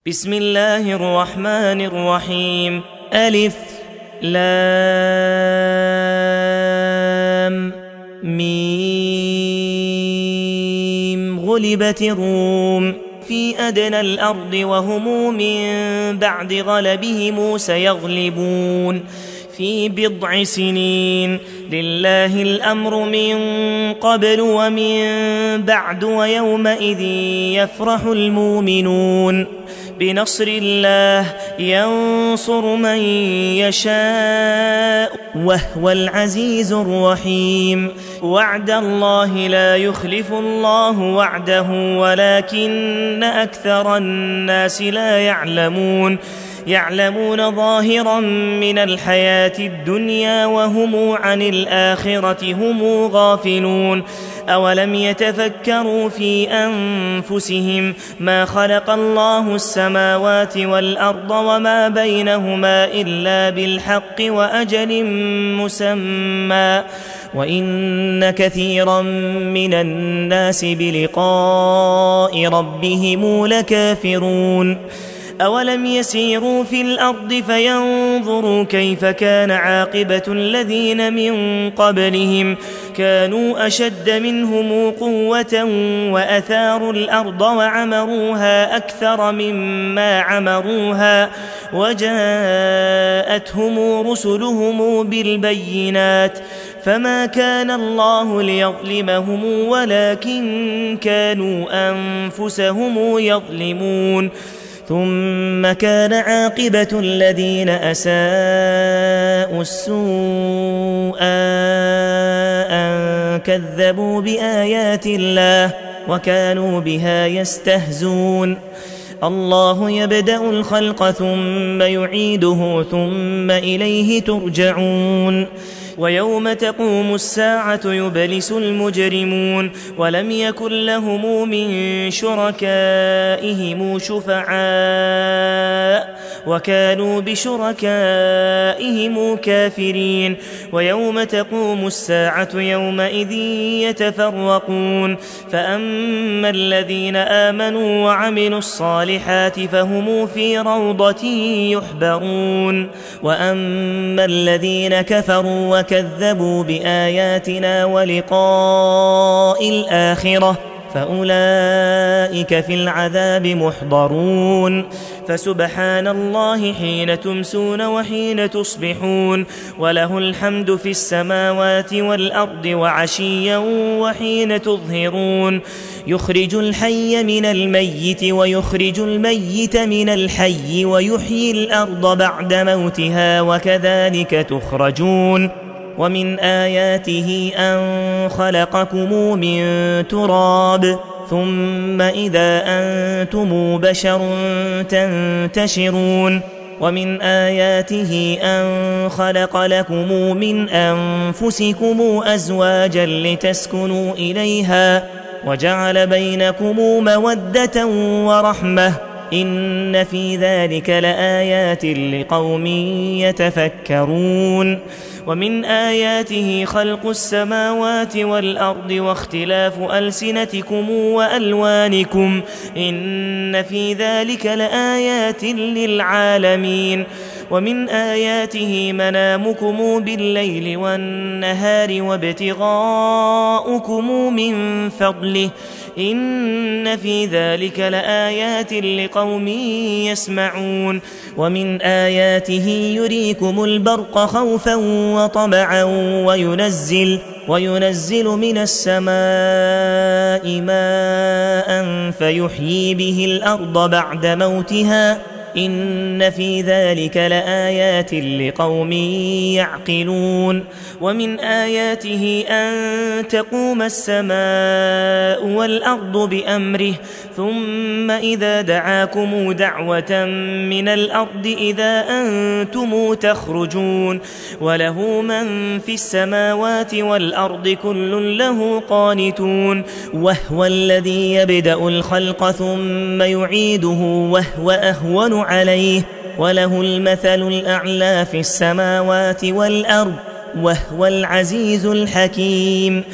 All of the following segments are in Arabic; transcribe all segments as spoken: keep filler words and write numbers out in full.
بسم الله الرحمن الرحيم. ألف لام ميم. غلبت الروم في أدنى الأرض وهم من بعد غلبهم سيغلبون في بضع سنين. لله الأمر من قبل ومن بعد ويومئذ يفرح المؤمنون بنصر الله ينصر من يشاء وهو العزيز الرحيم. وعد الله لا يخلف الله وعده ولكن أكثر الناس لا يعلمون يعلمون ظاهرا من الحياة الدنيا وهم عن الآخرة هم غافلون. أولم يتفكروا في أنفسهم ما خلق الله السماوات والأرض وما بينهما إلا بالحق وأجل مسمى وإن كثيرا من الناس بلقاء ربهم لكافرون. أولم يسيروا في الأرض فينظروا كيف كان عاقبة الذين من قبلهم كانوا أشد منهم قوة وأثاروا الأرض وعمروها أكثر مما عمروها وجاءتهم رسلهم بالبينات فما كان الله ليظلمهم ولكن كانوا أنفسهم يظلمون. ثم كان عاقبة الذين أساءوا السوء أن كذبوا بآيات الله وكانوا بها يستهزون. الله يبدأ الخلق ثم يعيده ثم إليه ترجعون. ويوم تقوم الساعة يبلس المجرمون ولم يكن لهم من شركائهم شفعاء وكانوا بشركائهم كافرين. ويوم تقوم الساعة يومئذ يتفرقون فأما الذين آمنوا وعملوا الصالحات فهم في روضة يحبرون وأما الذين كفروا وكذبوا بآياتنا ولقاء الآخرة فأولئك في العذاب محضرون. فسبحان الله حين تمسون وحين تصبحون وله الحمد في السماوات والأرض وعشيا وحين تظهرون. يخرج الحي من الميت ويخرج الميت من الحي ويحيي الأرض بعد موتها وكذلك تخرجون. ومن آياته أن خلقكم من تراب ثم إذا أنتم بشر تنتشرون. ومن آياته أن خلق لكم من أنفسكم أزواجا لتسكنوا إليها وجعل بينكم مودة ورحمة إن في ذلك لآيات لقوم يتفكرون. ومن آياته خلق السماوات والأرض واختلاف ألسنتكم وألوانكم إن في ذلك لآيات للعالمين. ومن آياته منامكم بالليل والنهار وابتغاؤكم من فضله إن في ذلك لآيات لقوم يسمعون. ومن آياته يريكم البرق خوفا وطمعا وينزل, وينزل من السماء ماء فيحيي به الأرض بعد موتها إن في ذلك لآيات لقوم يعقلون. ومن آياته أن تقوم السماء والأرض بأمره ثم إذا دعاكم دعوة من الأرض إذا أنتم تخرجون. وله من في السماوات والأرض كل له قانتون وهو الذي يبدأ الخلق ثم يعيده وهو أهون عليه وله المثل الأعلى في السماوات والأرض وهو العزيز الحكيم.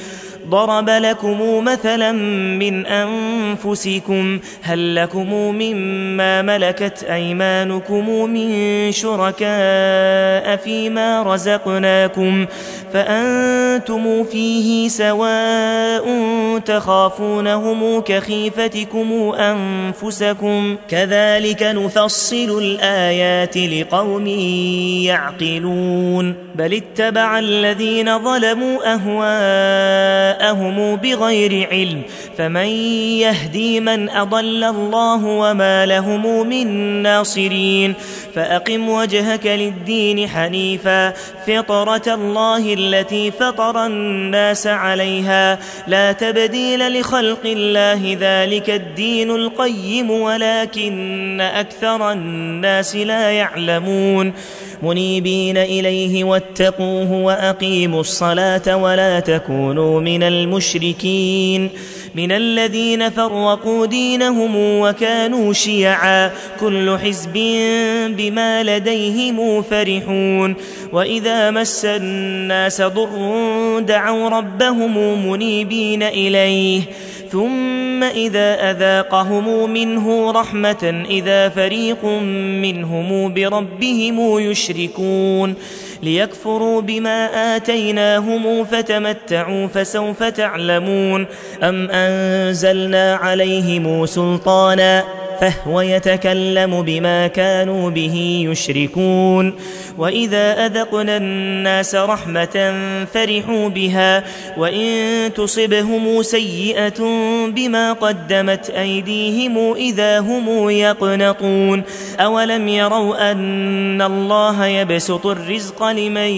ضرب لكم مثلا من أنفسكم هل لكم مما ملكت أيمانكم من شركاء فيما رزقناكم فأنتم فيه سواء تخافونهم كخيفتكم أنفسكم كذلك نفصل الآيات لقوم يعقلون بل اتبع الذين ظلموا أهواءهم بغير علم فمن يهدي من أضل الله وما لهم من ناصرين فأقم وجهك للدين حنيفا فطرة الله التي فطر الناس عليها لا تبديل لخلق الله ذلك الدين القيم ولكن أكثر الناس لا يعلمون منيبين إليه واتقوه وأقيموا الصلاة ولا تكونوا من المشركين من الذين فرقوا دينهم وكانوا شيعا كل حزب بما لديهم فرحون وإذا مس الناس ضر دعوا ربهم منيبين إليه ثم إذا أذاقهم منه رحمة إذا فريق منهم بربهم يشركون ليكفروا بما آتيناهم فتمتعوا فسوف تعلمون أم أنزلنا عليهم سلطانا فهو يتكلم بما كانوا به يشركون وإذا أذقنا الناس رحمة فرحوا بها وإن تصبهم سيئة بما قدمت أيديهم إذا هم يقنطون أولم يروا أن الله يبسط الرزق لمن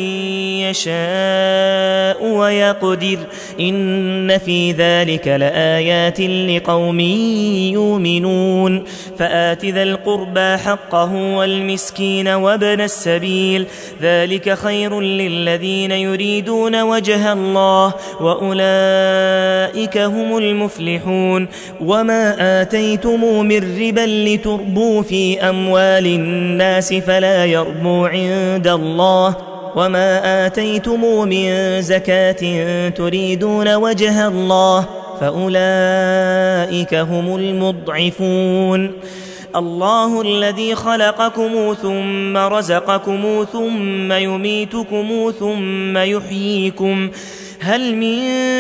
يشاء ويقدر إن في ذلك لآيات لقوم يؤمنون فآت ذا القربى حقه والمسكين وابن السبيل ذلك خير للذين يريدون وجه الله وأولئك هم المفلحون وما آتيتم من ربا لتربوا في أموال الناس فلا يربو عند الله وما آتيتم من زكاة تريدون وجه الله فأولئك هم المضعفون الله الذي خلقكم ثم رزقكم ثم يميتكم ثم يحييكم هل من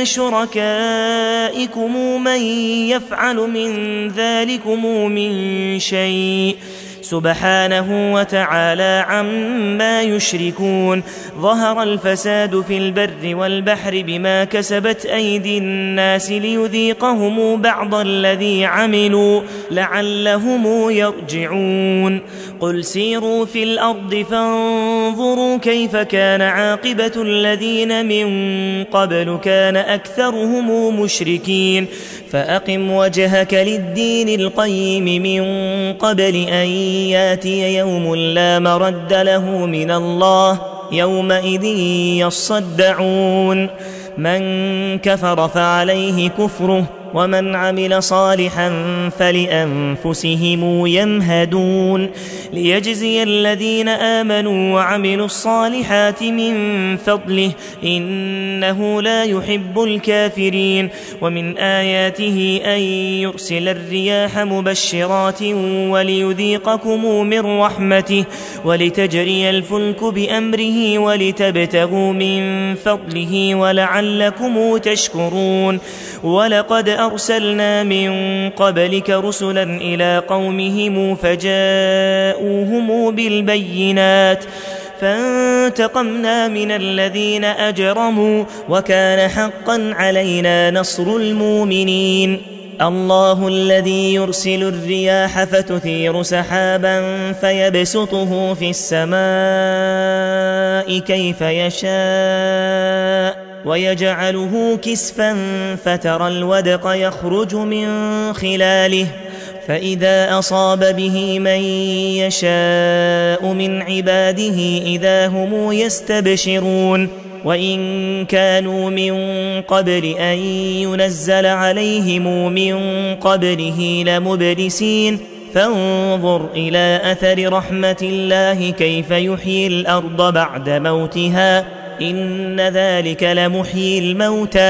شركائكم من يفعل من ذلكم من شيء سبحانه وتعالى عما يشركون ظهر الفساد في البر والبحر بما كسبت أيدي الناس ليذيقهم بعض الذي عملوا لعلهم يرجعون قل سيروا في الأرض فانظروا كيف كان عاقبة الذين من قبل كان أكثرهم مشركين فأقم وجهك للدين القيم من قبل أن ياتي يوم لا مرد له من الله يومئذ يصدعون من كفر فعليه كفره ومن عمل صالحا فلأنفسهم يمهدون ليجزي الذين آمنوا وعملوا الصالحات من فضله إنه لا يحب الكافرين ومن آياته أن يرسل الرياح مبشرات وليذيقكم من رحمته ولتجري الفلك بأمره ولتبتغوا من فضله ولعلكم تشكرون ولقد أرسلنا من قبلك رسلا إلى قومهم فجاءوهم بالبينات فانتقمنا من الذين أجرموا وكان حقا علينا نصر المؤمنين الله الذي يرسل الرياح فتثير سحابا فيبسطه في السماء كيف يشاء ويجعله كسفا فترى الودق يخرج من خلاله فإذا أصاب به من يشاء من عباده إذا هم يستبشرون وإن كانوا من قبل أن ينزل عليهم من قبله لمبلسين فانظر إلى أثر رحمة الله كيف يحيي الأرض بعد موتها إن ذلك لمحيي الموتى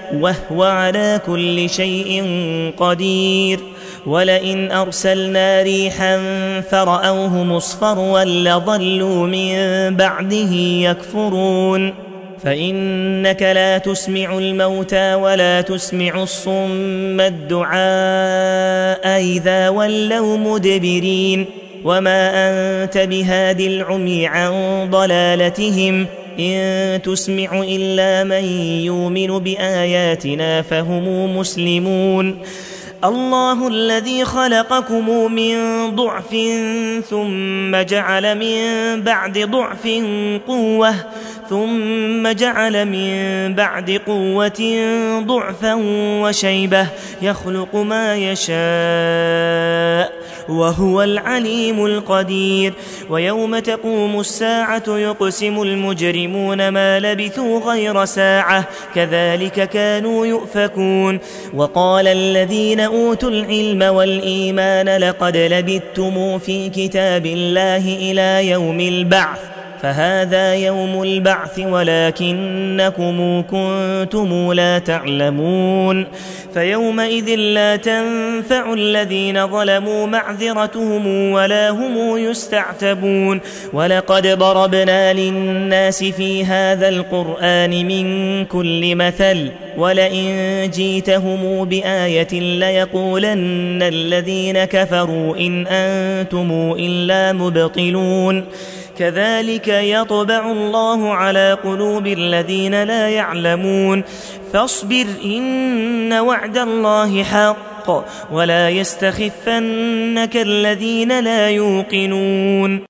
وهو على كل شيء قدير ولئن أرسلنا ريحا فرأوه مصفرا لظلوا من بعده يكفرون فإنك لا تسمع الموتى ولا تسمع الصم الدعاء إذا ولوا مدبرين وما أنت بهاد العمي عن ضلالتهم إن تسمع إلا من يؤمن بآياتنا فهم مسلمون الله الذي خلقكم من ضعف ثم جعل من بعد ضعف قوة ثم جعل من بعد قوة ضعفا وشيبة يخلق ما يشاء وهو العليم القدير ويوم تقوم الساعة يقسم المجرمون ما لبثوا غير ساعة كذلك كانوا يؤفكون وقال الذين أوتوا العلم والإيمان لقد لبثتم في كتاب الله إلى يوم البعث فهذا يوم البعث ولكنكم كنتم لا تعلمون فيومئذ لا تنفع الذين ظلموا معذرتهم ولا هم يستعتبون ولقد ضربنا للناس في هذا القرآن من كل مثل ولئن جيتهم بآية ليقولن الذين كفروا إن أنتم إلا مبطلون كذلك يطبع الله على قلوب الذين لا يعلمون فاصبر إن وعد الله حق ولا يستخفنك الذين لا يوقنون